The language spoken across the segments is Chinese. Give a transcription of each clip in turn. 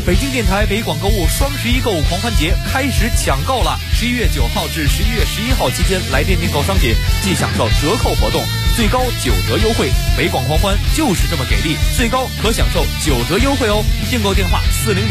北京电台北广购物双11购物狂欢节开始抢购了！11月9号至11月11号期间来店订购商品，即享受折扣活动，最高9折优惠。北广狂欢就是这么给力，最高可享受9折优惠哦！订购电话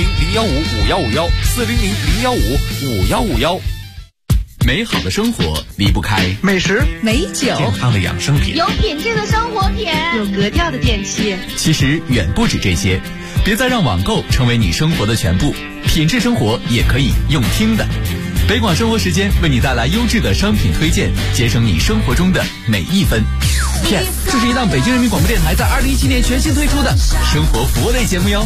400-015-5151，400-015-5151。 美好的生活离不开美食、 美酒、 健康的养生品， 有品质的生活品， 有格调的电器。 其实远不止这些，别再让网购成为你生活的全部，品质生活也可以用听的。北广生活时间为你带来优质的商品推荐，节省你生活中的每一分。 Yes， 这是一档北京人民广播电台在2017年全新推出的生活服务类节目哟。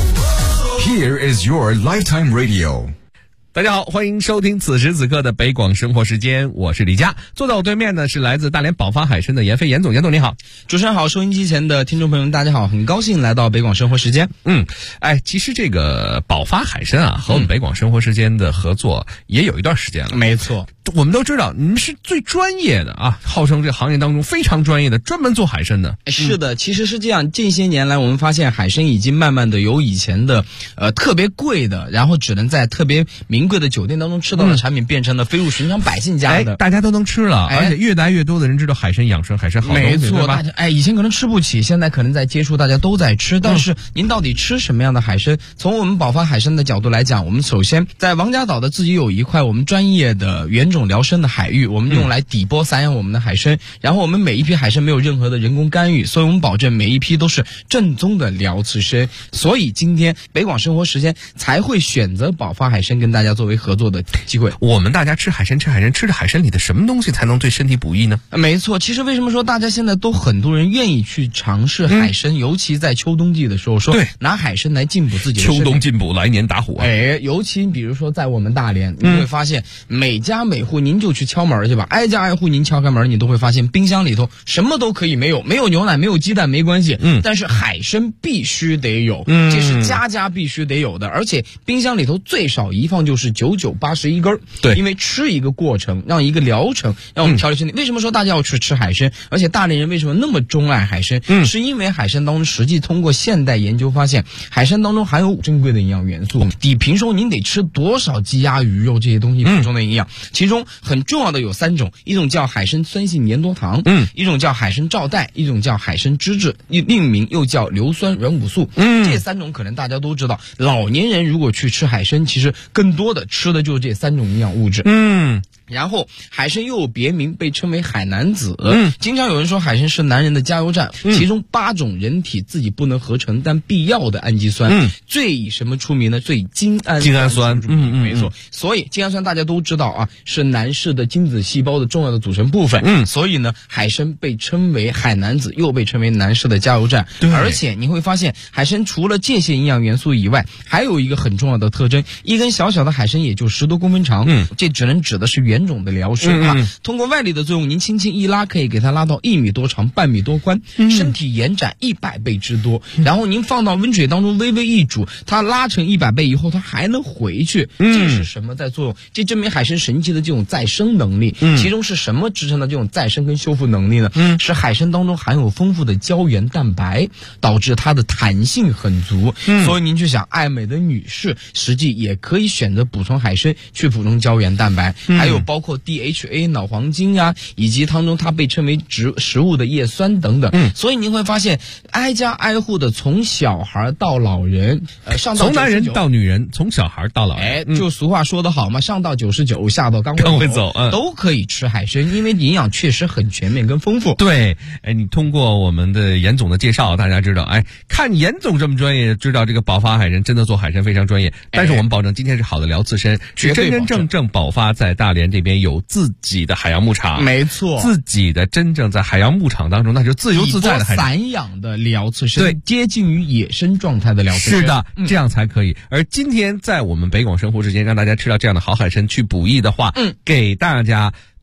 Here is your lifetime radio。 大家好，欢迎收听此时此刻的北广生活时间，我是李佳。坐在我对面呢是来自大连宝发海参的严飞严总，严总你好。 主持人好，收音机前的听众朋友们大家好，很高兴来到北广生活时间。 其实这个宝发海参啊和我们北广生活时间的合作也有一段时间了。 没错， 我们都知道你们是最专业的啊，号称这行业当中非常专业的，专门做海参的。 是的，其实是这样，近些年来我们发现海参已经慢慢的由以前的特别贵的，然后只能在特别名贵的酒店当中吃到的产品，变成了飞入寻常百姓家的， 大家都能吃了，而且越来越多的人知道海参养生，海参好东西。 没错， 大家以前可能吃不起，现在可能在接触，大家都在吃。但是您到底吃什么样的海参？从我们宝发海参的角度来讲，我们首先在王家岛的自己有一块我们专业的原种疗参的海域，我们用来底波散养我们的海参，然后我们每一批海参没有任何的人工干预，所以我们保证每一批都是正宗的辽刺参。所以今天北广生活时间才会选择宝发海参跟大家作为合作的机会。 我们大家吃海参，吃着海参里的什么东西才能对身体补益呢？ 没错，其实为什么说大家现在都很多人愿意去尝试海参，尤其在秋冬季的时候，说拿海参来进补自己的身体。 秋冬进补，来年打虎啊！ 尤其比如说在我们大连，你会发现每家每户，您就去敲门去吧，挨家挨户您敲开门，你都会发现冰箱里头什么都可以没有牛奶，没有鸡蛋没关系，但是海参必须得有，这是家家必须得有的，而且冰箱里头最少一放就是9981根。对，因为吃一个过程，让一个疗程，让我们调理身体。为什么说大家要去吃海参？而且大连人为什么那么钟爱海参？是因为海参当中实际通过现代研究发现，海参当中含有珍贵的营养元素，比平时您得吃多少鸡鸭鱼肉这些东西补充的营养。其中很重要的有3种，一种叫海参酸性粘多糖，一种叫海参皂带，一种叫海参脂质，另名又叫硫酸软骨素。这3种可能大家都知道，老年人如果去吃海参，其实更多的吃的就是这3种营养物质。然后海参又有别名，被称为海南子。经常有人说海参是男人的加油站，其中8种人体自己不能合成但必要的氨基酸，最以什么出名呢？最以精氨酸出名。没错，所以精氨酸大家都知道啊，是男士的精子细胞的重要的组成部分。所以呢，海参被称为海南子，又被称为男士的加油站。而且你会发现，海参除了这些营养元素以外，还有一个很重要的特征，一根小小的海参也就10多公分长，这只能指的是原种的疗参通过外力的作用，您轻轻一拉，可以给它拉到1米多长，半米多宽，身体延展100倍之多。然后您放到温水当中微微一煮，它拉成100倍以后，它还能回去。这是什么在作用？这证明海参神奇的这种再生能力。其中是什么支撑的这种再生跟修复能力呢？是海参当中含有丰富的胶原蛋白，导致它的弹性很足。所以您去想，爱美的女士实际也可以选择补充海参去补充胶原蛋白，还有包括DHA 脑黄金啊，以及当中它被称为食物的叶酸等等。所以您会发现，挨家挨户的从小孩到老人， 从男人到女人，从小孩到老人， 就俗话说得好嘛，上到99，下到刚会走，都可以吃海参，因为营养确实很全面跟丰富。 对，你通过我们的严总的介绍，大家知道，看严总这么专业，知道这个宝发海参真的做海参非常专业。但是我们保证今天是好的辽刺参，是真正宝发在大连这边有自己的海洋牧场， 没错， 自己的真正在海洋牧场当中，那就自由自在的海参， 散养的辽刺参，对，接近于野生状态的辽刺参， 是的，这样才可以。而今天在我们北广生活之间，让大家吃到这样的好海参去补益的话，给大家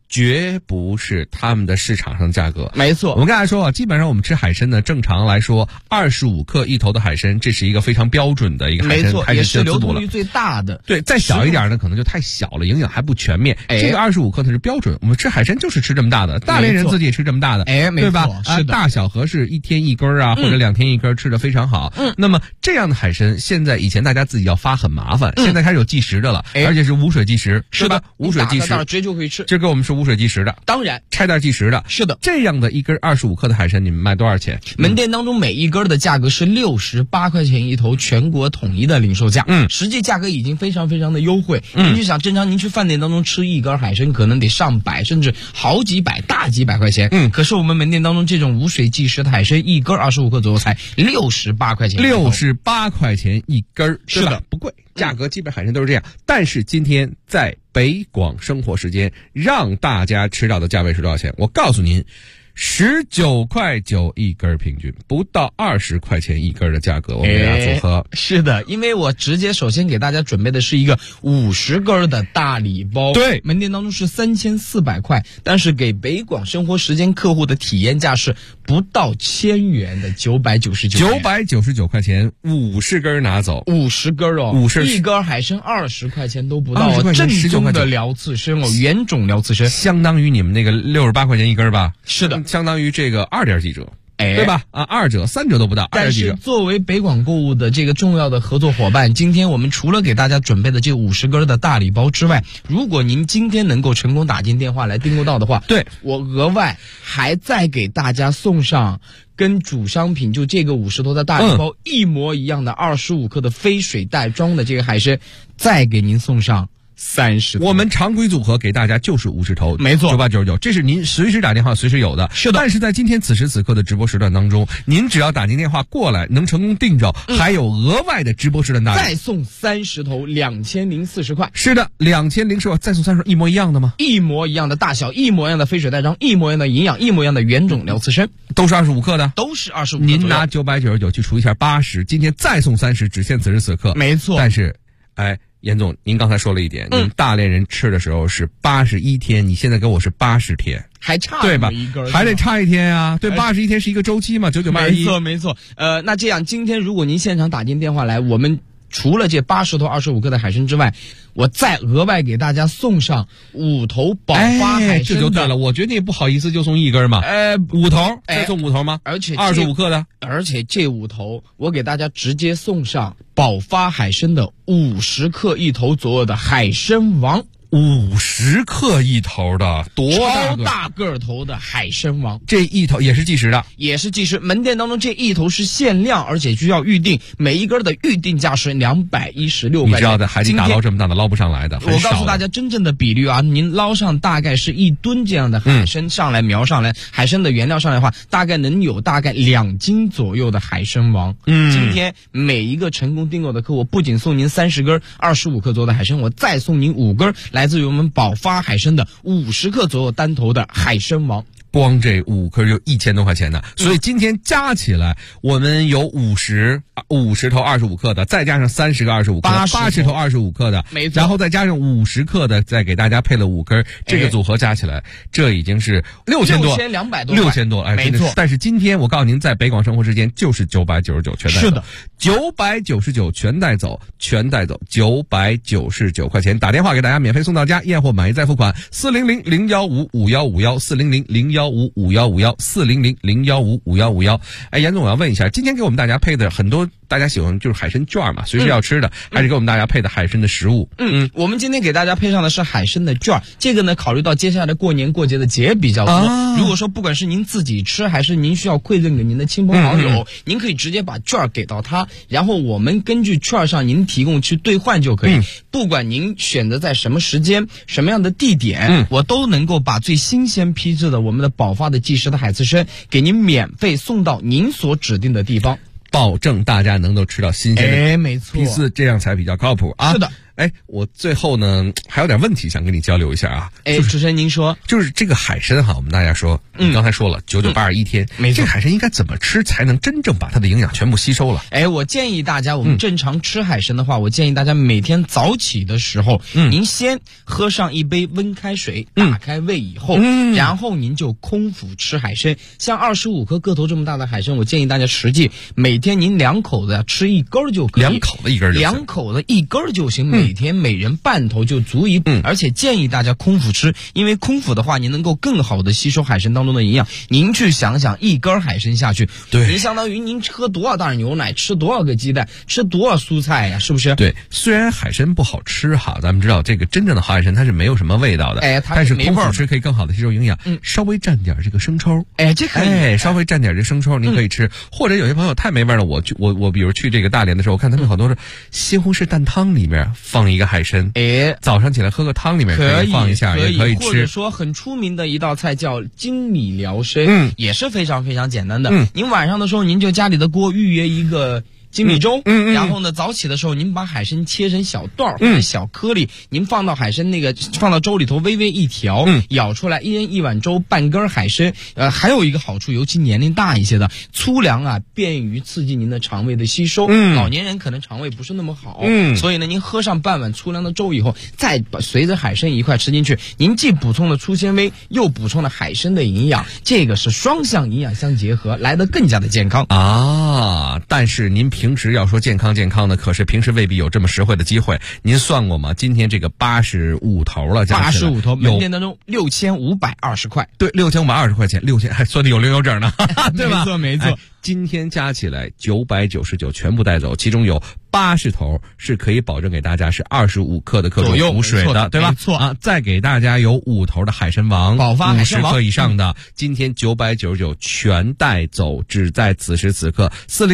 绝不是他们的市场上价格。 没错， 我们刚才说啊，基本上我们吃海参呢，正常来说25克一头的海参，这是一个非常标准的一个海参， 没错，也是流通率了。 最大的。 对，再小一点呢，可能就太小了，营养还不全面。这个25克它是标准，我们吃海参就是吃这么大的，大连人自己也吃这么大的，对吧？ 是的， 大小合适，1天1根啊，或者2天1根，吃的非常好。那么这样的海参，现在以前大家自己要发很麻烦，现在开始有计时的了，而且是无水计时， 是吧？ 无水计时， 直接就可以吃。 这给我们是无水计时的， 当然拆袋计时的， 是的。 这样的一根25克的海参，你们卖多少钱？ 门店当中每一根的价格是68块钱一头，全国统一的零售价。实际价格已经非常非常的优惠。您就想，正常您去饭店当中吃一根海参，可能得上百，甚至好几百、大几百块钱。可是我们门店当中这种无水计时的海参，一根25克左右才68块钱。 68块钱一根， 是的， 不贵。价格基本海参都是这样。但是今天在北广生活时间，让大家吃到的价位是多少钱？我告诉您。19.9块一根，平均不到20块钱一根的价格，我们给大家组合。 是的，因为我直接首先给大家准备的是一个50根的大礼包， 对， 门店当中是3400块，但是给北广生活时间客户的体验价是不到1000元的999 块钱，50根拿走 ，50根哦，50一根海参20块钱都不到哦，正宗的辽刺参哦，原种辽刺参， 相当于你们那个68块钱一根吧？ 是的。 相当于这个2点几折，对吧？啊，2折、3折都不到， 但是作为北广购物的这个重要的合作伙伴，今天我们除了给大家准备的这50根的大礼包之外，如果您今天能够成功打进电话来订购到的话， 对， 我额外还再给大家送上跟主商品就这个50头的大礼包一模一样的25克的非水袋装的这个海参，再给您送上30头。 我们常规组合给大家就是50头， 没错 ，9899，这是您随时打电话随时有的。 是的， 但是在今天此时此刻的直播时段当中，您只要打进电话过来，能成功订着，还有额外的直播时段大礼， 再送30头，2040块。 是的，2040块，再送30头，一模一样的吗？ 一模一样的大小，一模一样的非水袋装，一模一样的营养，一模一样的原种辽刺参， 都是25克的， 都是25克。 您拿999去除一下80，今天再送30，只限此时此刻。 没错， 但是，严总，您刚才说了一点，您大连人吃的时候是81天，你现在给我是80天， 还差对吧？ 一根， 还得差1天啊，对，81天是一个周期嘛，9981。 没错。那这样，今天如果您现场打进电话来，我们除了这80头25克的海参之外，我再额外给大家送上5头宝发海参这就对了。我觉得你也不好意思就送一根嘛，5头，再送5头吗？ 而且 25克的， 而且这5头我给大家直接送上宝发海参的50克一头左右的海参王。 50克一头的，多超大个头的海参王， 这一头也是计时的， 也是计时。门店当中这一头是限量，而且需要预定，每一根的预定价是216块钱。 你知道的，海底打捞这么大的捞不上来的。 我告诉大家真正的比率啊，您捞上大概是1吨这样的海参上来，苗上来，海参的原料上来的话，大概能有大概2斤左右的海参王。今天每一个成功订购的客户，不仅送您30根25克左右的海参，我再送您5根来自于我们宝发海参的50克左右单头的海参王。 光这5颗就1000多块钱呢，所以今天加起来，我们有50头25克的，再加上30个25克，80头25克的， 没错， 然后再加上50克的，再给大家配了5根，这个组合加起来，这已经是6200多，6000多， 没错。 但是今天我告诉您，在北广生活时间就是999全带走， 是的 ，999全带走，999块钱，打电话给大家免费送到家，验货满意再付款，400-015-5151，400-015-5151，400-015-5151。严总，我要问一下，今天给我们大家配的很多，大家喜欢就是海参券嘛，随时要吃的，还是给我们大家配的海参的食物？ 我们今天给大家配上的是海参的券，这个呢，考虑到接下来过年过节的节比较多，如果说不管是您自己吃，还是您需要馈赠给您的亲朋好友，您可以直接把券给到他，然后我们根据券上您提供去兑换就可以。不管您选择在什么时间、什么样的地点，我都能够把最新鲜批制的我们的宝发的计时的海刺参给您免费送到您所指定的地方， 保证大家能够吃到新鲜的， 没错， 批次这样才比较靠谱啊。 是的。 哎，我最后呢还有点问题想跟你交流一下啊。 哎，主持人您说， 就是这个海参哈，我们大家说，你刚才说了9981天， 没错， 这个海参应该怎么吃才能真正把它的营养全部吸收了？ 哎，我建议大家，我们正常吃海参的话，我建议大家每天早起的时候，您先喝上一杯温开水，打开胃以后，然后您就空腹吃海参。像25克个头这么大的海参，我建议大家实际每天您2口子吃1根就可以 ，2口的1根就行 ，2口的1根就行，每天每人半头就足以。而且建议大家空腹吃，因为空腹的话，您能够更好的吸收海参当中的营养。您去想想，1根海参下去， 对， 您相当于您喝多少袋牛奶，吃多少个鸡蛋，吃多少蔬菜呀，是不是？ 对，虽然海参不好吃哈，咱们知道这个真正的海参它是没有什么味道的， 哎， 但是空腹吃可以更好的吸收营养。稍微蘸点这个生抽， 哎，这可以， 哎，稍微蘸点这生抽，您可以吃。或者有些朋友太没味了，我比如去这个大连的时候，我看他们好多是西红柿蛋汤里面放一个海参， 哎， 早上起来喝个汤里面可以放一下，也可以吃。 或者说很出名的一道菜叫精米辽参，也是非常非常简单的。您晚上的时候，您就家里的锅预约一个精米粥，然后呢，早起的时候您把海参切成小段或者小颗粒，您放到放到粥里头微微一调，舀出来，1人1碗粥，半根海参。还有一个好处，尤其年龄大一些的，粗粮啊，便于刺激您的肠胃的吸收。老年人可能肠胃不是那么好，所以呢，您喝上半碗粗粮的粥以后，再随着海参一块吃进去，您既补充了粗纤维，又补充了海参的营养，这个是双向营养相结合，来得更加的健康啊。但是您平时要说健康的，可是平时未必有这么实惠的机会。您算过吗？今天这个85头了 ，85头，门店当中6520块， 对，6520块钱，6000还算的有零有整呢，对吧？ 没错。 今天加起来999全部带走，其中有80头是可以保证给大家是25克的克重补水的，对吧？ 没错啊，再给大家有5头的海参王， 宝发海参王 50克以上的，今天999全带走，只在此时此刻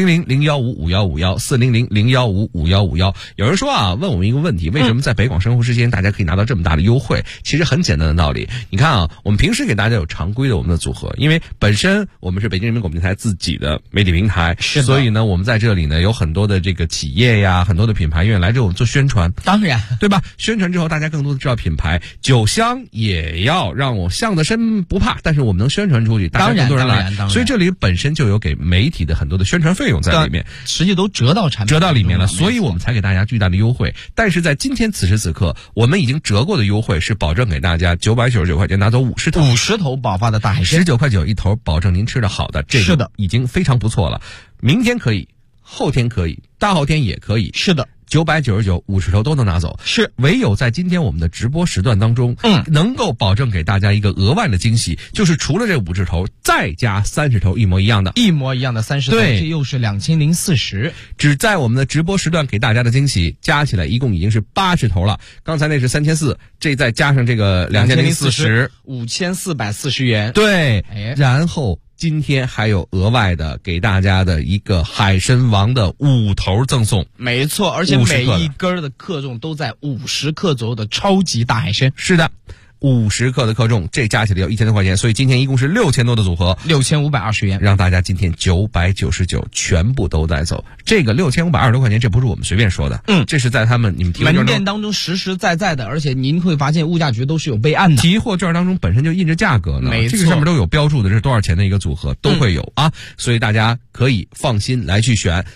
，400-015-5151，400-015-5151。有人说啊，问我们一个问题，为什么在北广生活时间大家可以拿到这么大的优惠？其实很简单的道理，你看啊，我们平时给大家有常规的我们的组合，因为本身我们是北京人民广播电台自己的媒体平台，所以呢，我们在这里呢有很多的这个企业呀，很多的品牌愿意来这我们做宣传， 当然， 对吧？宣传之后，大家更多的知道品牌，酒香也要让我香的身不怕，但是我们能宣传出去，大家更多人来，所以这里本身就有给媒体的很多的宣传费用在里面， 实际都折到产品折到里面了，所以我们才给大家巨大的优惠。但是在今天此时此刻，我们已经折过的优惠是保证给大家999块钱拿走50 头宝发的大海参 ，19块9一头，保证您吃的好的，这个已经非常不错了。明天可以，后天可以，大后天也可以。 是的 ，999 50头都能拿走， 是唯有在今天我们的直播时段当中，能够保证给大家一个额外的惊喜，就是除了这50头，再加30头一模一样的30头， 这又是2040， 只在我们的直播时段给大家的惊喜，加起来一共已经是80头了。刚才那是3400，这再加上这个 2040，5440元， 对，然后今天还有额外的给大家的一个海参王的5头赠送， 没错，而且每一根的克重都在50克左右的超级大海参。 是的，50克的克重，这加起来要1000多块钱，所以今天一共是6000多的组合 ，6520元， 让大家今天999全部都带走。这个6520多块钱，这不是我们随便说的，这是在你们提货门店当中实实在在的，而且您会发现物价局都是有备案的， 提货券当中本身就印着价格呢， 没错， 这个上面都有标注的，这是多少钱的一个组合都会有啊，所以大家可以放心来去选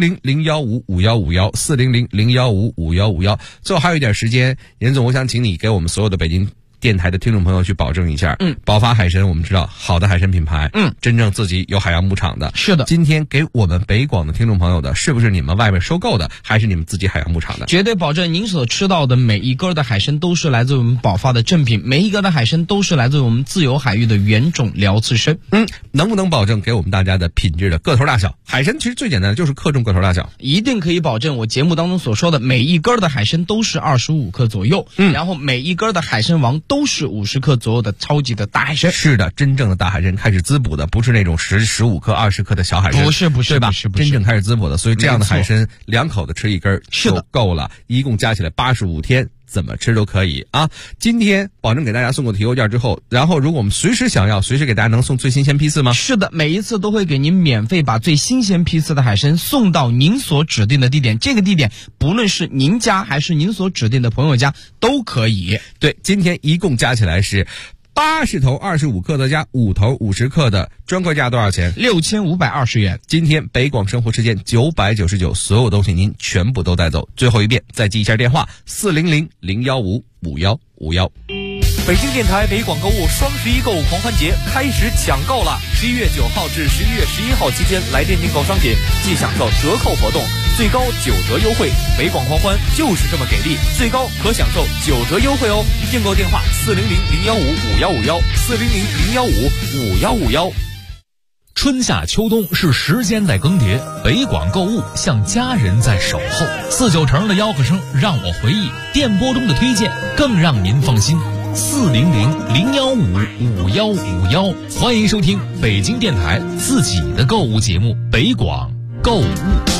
400-015-5151，400-015-5151。最后还有一点时间，严总，我想请你给我们所有的北京电台的听众朋友去保证一下，宝发海参我们知道好的海参品牌，真正自己有海洋牧场的， 是的， 今天给我们北广的听众朋友的，是不是你们外面收购的，还是你们自己海洋牧场的？ 绝对保证您所吃到的每一根的海参都是来自我们宝发的正品，每一根的海参都是来自我们自由海域的原种辽刺参。 能不能保证给我们大家的品质的个头大小？海参其实最简单的就是克重个头大小， 一定可以保证我节目当中所说的每一根的海参都是25克左右，然后每一根的海参王都是50克左右的超级的大海参。 是的，真正的大海参开始滋补的，不是那种15克、20克的小海参， 不是， 对吧？真正开始滋补的，所以这样的海参2口的吃1根就够了，一共加起来85天。 怎么吃都可以啊。今天保证给大家送过提邮件之后，然后如果我们随时想要，随时给大家能送最新鲜批次吗？ 是的，每一次都会给您免费把最新鲜批次的海参送到您所指定的地点，这个地点不论是您家还是您所指定的朋友家都可以。 对，今天一共加起来是80头25克的加5头50克的，专柜价多少钱 ？6520元。 今天北广生活时间999，所有东西您全部都带走。最后一遍，再记一下电话：400-015-5151。 北京电台北广购物双11购物狂欢节开始抢购了！11月9号至11月11号期间来电订购商品，即享受折扣活动，最高9折优惠。北广狂欢就是这么给力，最高可享受9折优惠哦！订购电话：400-015-5151，400-015-5151。 春夏秋冬是时间在更迭，北广购物像家人在守候。49成的吆喝声让我回忆，电波中的推荐更让您放心。400-015-5151，欢迎收听北京电台自己的购物节目《北广购物》。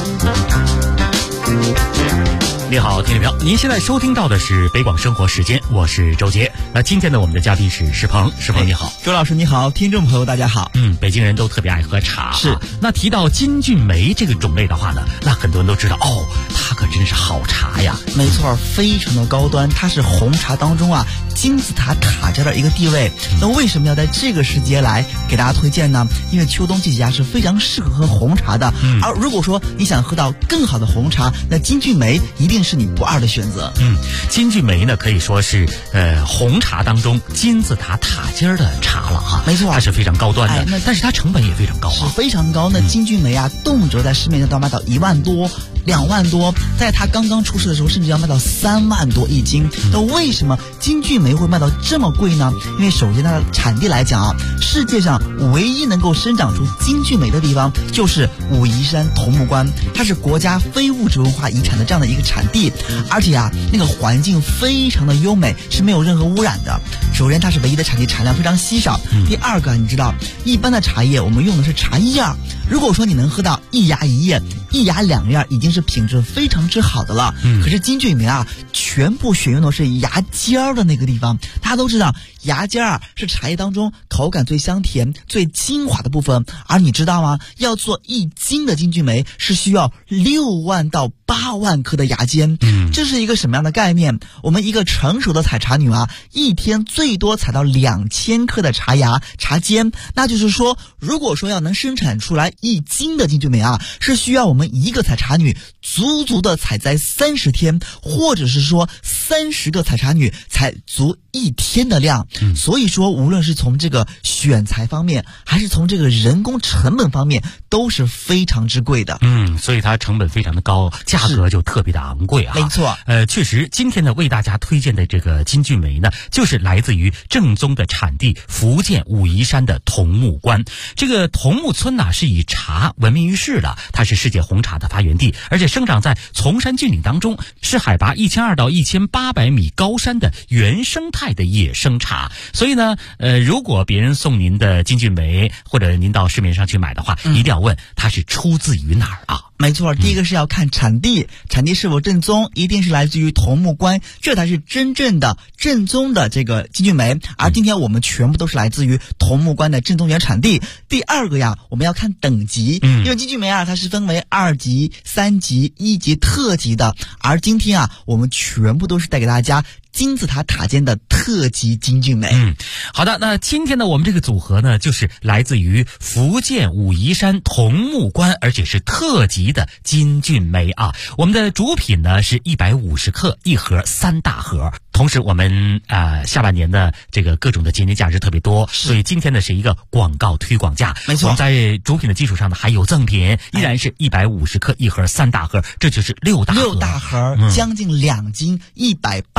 你好，听众朋友，您现在收听到的是北广生活时间，我是周杰。那今天呢，我们的嘉宾是石鹏，石鹏你好。 周老师你好，听众朋友大家好。 北京人都特别爱喝茶， 是。 那提到金骏眉这个种类的话呢，那很多人都知道哦，它可真是好茶呀。 没错，非常的高端，它是红茶当中金字塔塔尖的一个地位。那为什么要在这个时节来给大家推荐呢？因为秋冬季节是非常适合喝红茶的。而如果说你想喝到更好的红茶，那金骏眉一定是你不二的选择。 金骏眉呢可以说是红茶当中金字塔塔尖的茶了哈。 没错， 它是非常高端的，但是它成本也非常高是非常高。那金骏眉动辄在市面上都要卖到1万多、2万多，在它刚刚出世的时候，甚至要卖到3万多一斤。那为什么金骏眉会卖到这么贵呢？因为首先它的产地来讲世界上唯一能够生长出金骏眉的地方就是武夷山桐木关，它是国家非物质文化遗产的这样的一个产地，而且那个环境非常的优美，是没有任何污染的。首先它是唯一的产地，产量非常稀少。第二个，你知道一般的茶叶我们用的是茶叶，如果说你能喝到一芽一叶、一芽两叶，已经是品质非常之好的了。可是金骏眉全部选用的是芽尖的那个地方。大家都知道芽尖是茶叶当中口感最香甜、最精华的部分，而你知道吗？要做1斤的金骏眉是需要6万到8万颗的芽尖。这是一个什么样的概念？我们一个成熟的采茶女一天最多采到2000颗的茶芽、茶尖。那就是说，如果说要能生产出来1斤的金骏眉是需要我们一个采茶女足足的采摘30天，或者是说30个采茶女采足1天的量。所以说无论是从这个选材方面，还是从这个人工成本方面，都是非常之贵的。 所以它成本非常的高，价格就特别的昂贵没错。 确实今天呢为大家推荐的这个金骏眉呢，就是来自于正宗的产地福建武夷山的桐木关。这个桐木村是以茶闻名于世的，它是世界红茶的发源地，而且生长在崇山峻岭当中，是海拔1200到1800米高山的原生态的野生茶。所以呢如果别人送您的金骏眉，或者您到市面上去买的话，一定要问它是出自于哪儿没错，第一个是要看产地，产地是否正宗，一定是来自于桐木关，这才是真正的正宗的这个金骏眉。而今天我们全部都是来自于桐木关的正宗原产地。第二个我们要看等级，因为金骏眉它是分为2级、3级、1级特级的，而今天我们全部都是带给大家金字塔塔尖的特级金骏眉。 好的，那今天呢我们这个组合呢就是来自于福建武夷山桐木关，而且是特级的金骏眉我们的主品呢是150克一盒3大盒。同时我们下半年的这个各种的节年假日特别多，所以今天呢是一个广告推广价。 没错， 我们在主品的基础上呢还有赠品，依然是150克一盒3大盒，这就是6大盒。 将近2斤180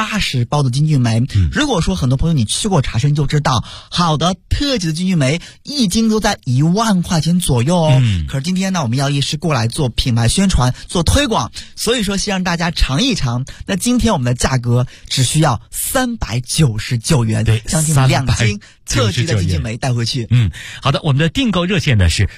包的金骏眉。如果说很多朋友你去过茶参就知道，好的特级的金骏眉一斤都在1万块钱左右哦。可是今天呢，我们药医是过来做品牌宣传、做推广，所以说先让大家尝一尝。那今天我们的价格只需要399元， 对， 将近2斤特级的金骏眉带回去。 好的，我们的订购热线呢是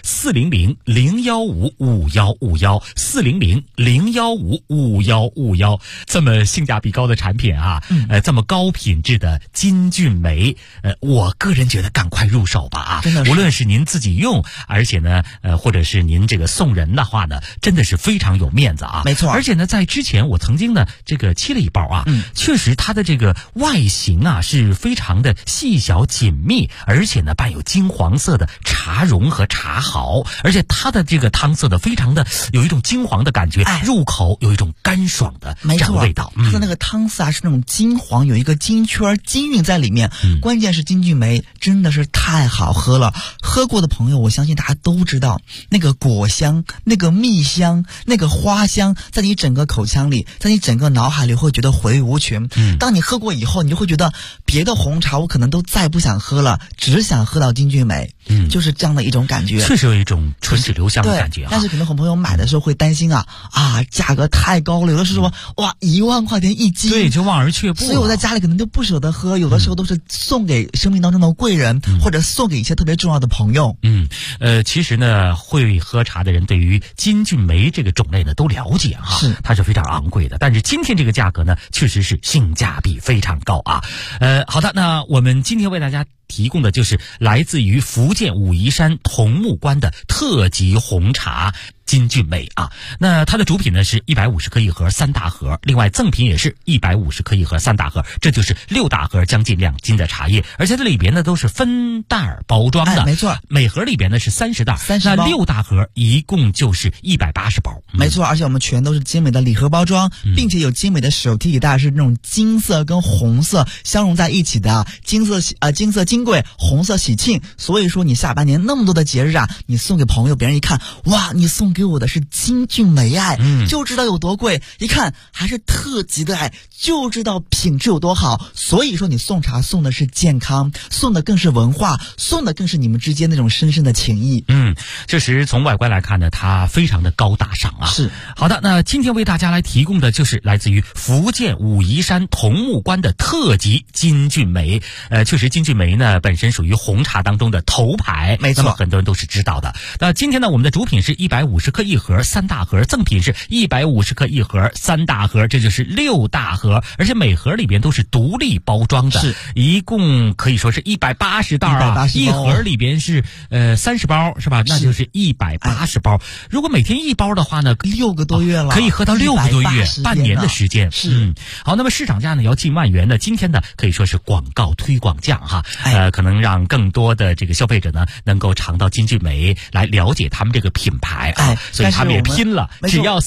400-015-5151，400-015-5151。这么性价比高的产品啊，这么高品质的金骏眉，我个人觉得赶快入手吧啊！ 真的是， 无论是您自己用，而且呢，或者是您这个送人的话呢，真的是非常有面子啊。 没错， 而且呢，在之前我曾经呢这个沏了一包啊，确实它的这个外形啊是非常的细小紧密，而且呢伴有金黄色的茶蓉和茶毫，而且它的这个汤色的非常的有一种金黄的感觉，入口有一种干爽的这样的味道。 它的那个汤色啊是那种金黄，有一个金圈金韵在里面。关键是金骏眉真的是太好喝了，喝过的朋友我相信大家都知道，那个果香、那个蜜香、那个花香，在你整个口腔里，在你整个脑海里会觉得回味无穷。当你喝过以后，你就会觉得别的红茶我可能都再不想喝了，只想喝到金骏眉。就是这样的一种感觉， 确实有一种唇齿留香的感觉啊。 但是可能很多朋友买的时候会担心价格太高了，有的时候哇1万块钱一斤， 对，就望而却步。 所以我在家里可能就不舍得喝，有的时候都是送给生命当中的贵人，或者送给一些特别重要的朋友。 其实呢，会喝茶的人对于金骏眉这个种类呢都了解哈，它是非常昂贵的。但是今天这个价格呢，确实是性价比非常高啊。好的，那我们今天为大家提供的就是来自于福建武夷山桐木关的特级红茶金骏眉啊。那它的主品呢是150克一盒3大盒，另外赠品也是150克一盒3大盒，这就是6大盒将近2斤的茶叶，而且这里边呢都是分袋包装的， 没错， 每盒里边呢是30袋，30包，那6大盒一共就是180包， 没错，而且我们全都是精美的礼盒包装，并且有精美的手提礼袋，是那种金色跟红色相融在一起的，金色金贵，红色喜庆。所以说你下半年那么多的节日啊，你送给朋友，别人一看，哇，你送给我的是金骏眉就知道有多贵，一看还是特级的就知道品质有多好。所以说你送茶送的是健康，送的更是文化，送的更是你们之间那种深深的情谊。 确实从外观来看呢，它非常的高大上啊。 是， 好的，那今天为大家来提供的就是来自于福建武夷山桐木关的特级金骏眉。确实金骏眉呢本身属于红茶当中的头牌， 没错， 那么很多人都是知道的。那今天呢，我们的主品是150克一盒3大盒，赠品是150克一盒3大盒，这就是6大盒，而且每盒里边都是独立包装的，一共可以说是180袋啊，一盒里边是30包是吧？那就是180包。如果每天1包的话呢 ，6个多月了， 可以喝到6个多月，半年的时间。 是， 好，那么市场价呢要近万元的，今天呢可以说是广告推广价哈，可能让更多的这个消费者呢能够尝到金骏眉，来了解他们这个品牌啊，所以他们也拼了，只要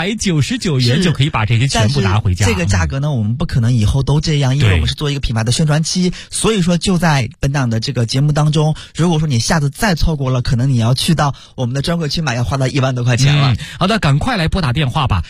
399元就可以把这些全部拿回家。 这个价格呢，我们不可能以后都这样，因为我们是做一个品牌的宣传期，所以说就在本档的这个节目当中，如果说你下次再错过了，可能你要去到我们的专柜去买，要花到1万多块钱了。 好的，赶快来拨打电话吧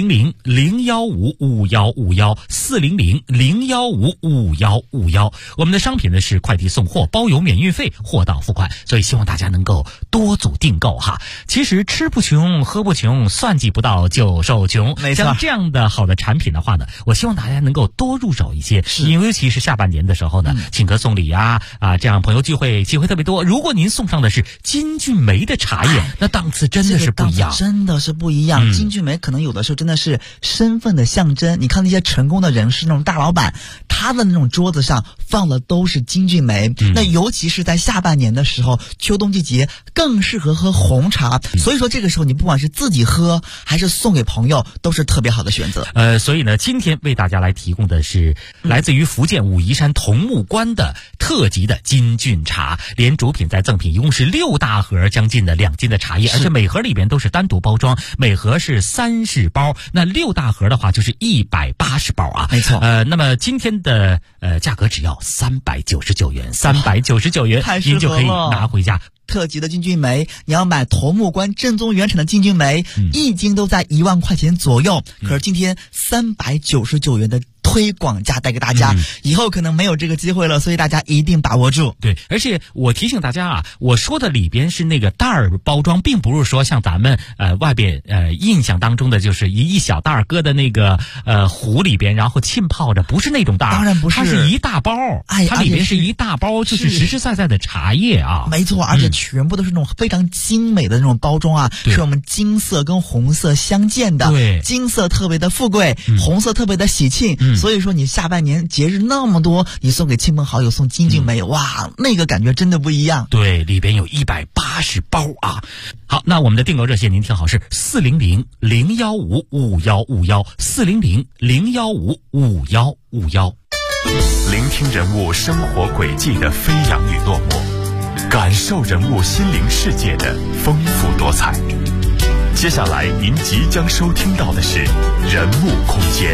，400-015-5151，400-015-5151。我们的商品呢是快递送货，包邮免运费，货到付款，所以希望大家能够多组订购哈。其实吃不穷，喝不穷，算计不到就受穷。 没错， 像这样的好的产品的话呢，我希望大家能够多入手一些，因为尤其是下半年的时候呢，请客送礼啊，这样朋友聚会机会特别多。如果您送上的是金骏眉的茶叶，那档次真的是不一样， 真的是不一样。金骏眉可能有的时候真的是身份的象征。你看那些成功的人士，那种大老板，他的那种桌子上放的都是金骏眉。那尤其是在下半年的时候，秋冬季节更适合喝红茶。所以说这个时候你不管是自己喝还是送给朋友，都是特别好的选择。 所以呢，今天为大家来提供的是来自于福建武夷山桐木关的特级的金骏茶，连主品再赠品，一共是6大盒，将近的2斤的茶叶，而且每盒里边都是单独包装，每盒是30包，那6大盒的话就是180包啊， 没错。 那么今天的价格只要399元，399元，您就可以拿回家。 特级的金骏眉，你要买桐木关正宗原产的金骏眉，一斤都在1万块钱左右。可是今天399元的推广价带给大家，以后可能没有这个机会了，所以大家一定把握住。 对，而且我提醒大家啊，我说的里边是那个袋儿包装，并不是说像咱们外边印象当中的就是一小袋儿搁的那个壶里边，然后浸泡着，不是那种袋儿， 当然不是， 它是一大包，它里边是一大包，就是实实在在的茶叶啊。 没错，而且全部都是那种非常精美的那种包装啊，是我们金色跟红色相间的， 对， 金色特别的富贵，红色特别的喜庆，所以说你下半年节日那么多，你送给亲朋好友送金骏眉，哇，那个感觉真的不一样。 对，里边有180包啊。好，那我们的订购热线您听好，是400-015-5151，400-015-5151。 聆听人物生活轨迹的飞扬与落寞，感受人物心灵世界的丰富多彩。接下来您即将收听到的是人物空间。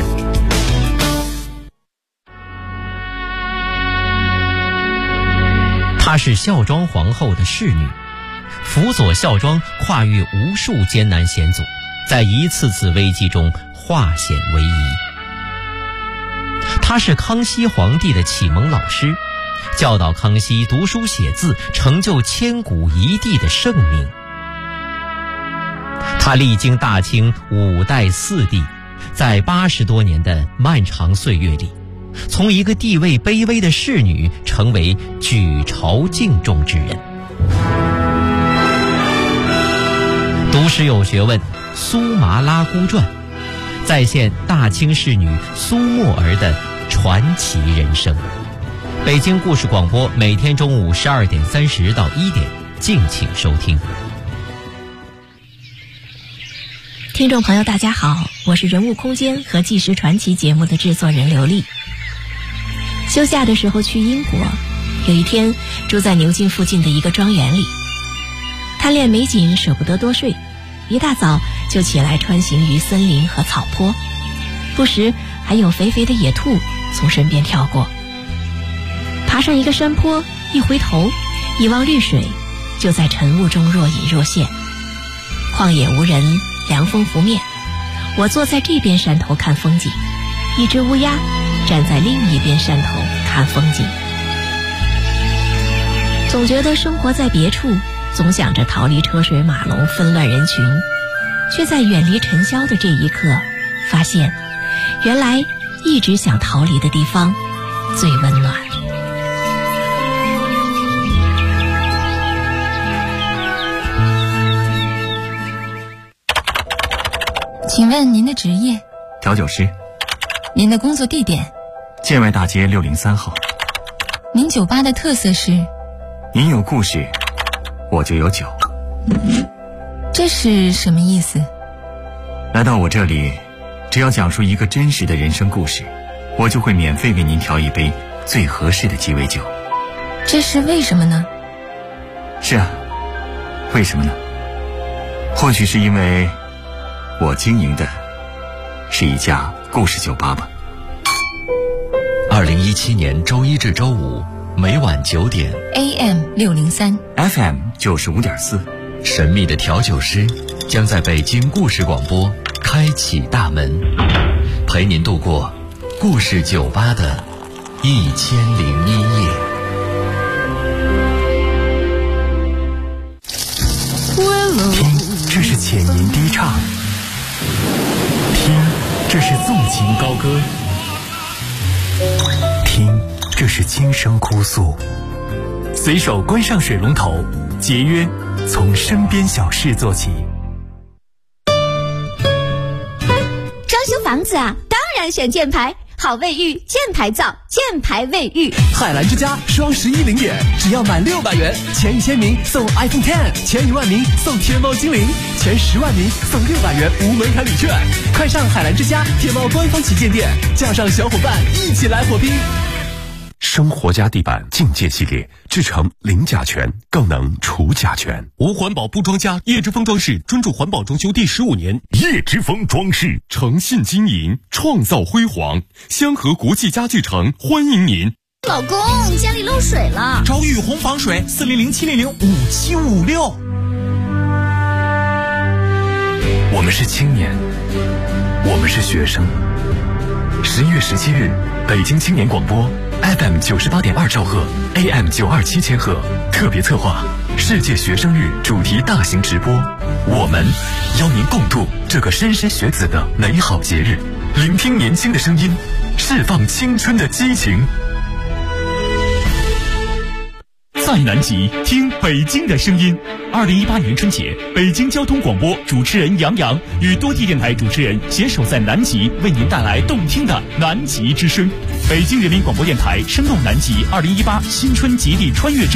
她是孝庄皇后的侍女，辅佐孝庄跨越无数艰难险阻，在一次次危机中化险为夷。她是康熙皇帝的启蒙老师，教导康熙读书写字，成就千古一帝的盛名。她历经大清5代4帝，在80多年的漫长岁月里，从一个地位卑微的侍女成为举朝敬重之人。读史有学问，苏麻拉姑传再现大清侍女苏沫儿的传奇人生。北京故事广播每天中午12点30到1点，敬请收听。 听众朋友大家好，我是人物空间和纪实传奇节目的制作人刘丽。休假的时候去英国，有一天住在牛津附近的一个庄园里，贪恋美景舍不得多睡，一大早就起来穿行于森林和草坡，不时还有肥肥的野兔从身边跳过。爬上一个山坡，一回头一望绿水，就在晨雾中若隐若现。旷野无人，凉风拂面，我坐在这边山头看风景，一只乌鸦站在另一边山头看风景。总觉得生活在别处，总想着逃离车水马龙纷乱人群，却在远离尘嚣的这一刻，发现原来一直想逃离的地方最温暖。 请问您的职业？ 调酒师。 您的工作地点？ 建外大街603号。 您酒吧的特色是？ 您有故事，我就有酒。 这是什么意思？ 来到我这里，只要讲述一个真实的人生故事，我就会免费为您调一杯最合适的鸡尾酒。 这是为什么呢？ 是啊，为什么呢？或许是因为我经营的是一家故事酒吧吧。 2017年周一至周五每晚9点 AM 603 FM 95.4， 神秘的调酒师将在北京故事广播开启大门，陪您度过故事酒吧的1001夜。 听，这是浅吟低唱；听，这是纵情高歌；听，这是轻声哭诉。随手关上水龙头，节约从身边小事做起。 装修房子啊，当然选箭牌。好卫浴，箭牌造，箭牌卫浴。 海澜之家双11零点，只要满600元，前1000名送 iPhone X， 前1万名送天猫精灵，前10万名送600元无门槛礼券。快上海澜之家天猫官方旗舰店，叫上小伙伴一起来火拼。 生活家地板境界系列，制成零甲醛，更能除甲醛。 无环保不装家，叶之峰装饰专注环保装修第15年。 叶之峰装饰诚信经营，创造辉煌。香河国际家具城欢迎您。 老公，家里漏水了， 找雨虹防水，400-700-5756。 我们是青年，我们是学生， 11月17日，北京青年广播 FM 98.2兆赫 AM 927千赫特别策划世界学生日主题大型直播，我们邀您共度这个莘莘学子的美好节日，聆听年轻的声音，释放青春的激情。在南极听北京的声音。2018年春节，北京交通广播主持人杨洋与多地电台主持人携手在南极，为您带来动听的南极之声。北京人民广播电台声动南极2018新春极地穿越之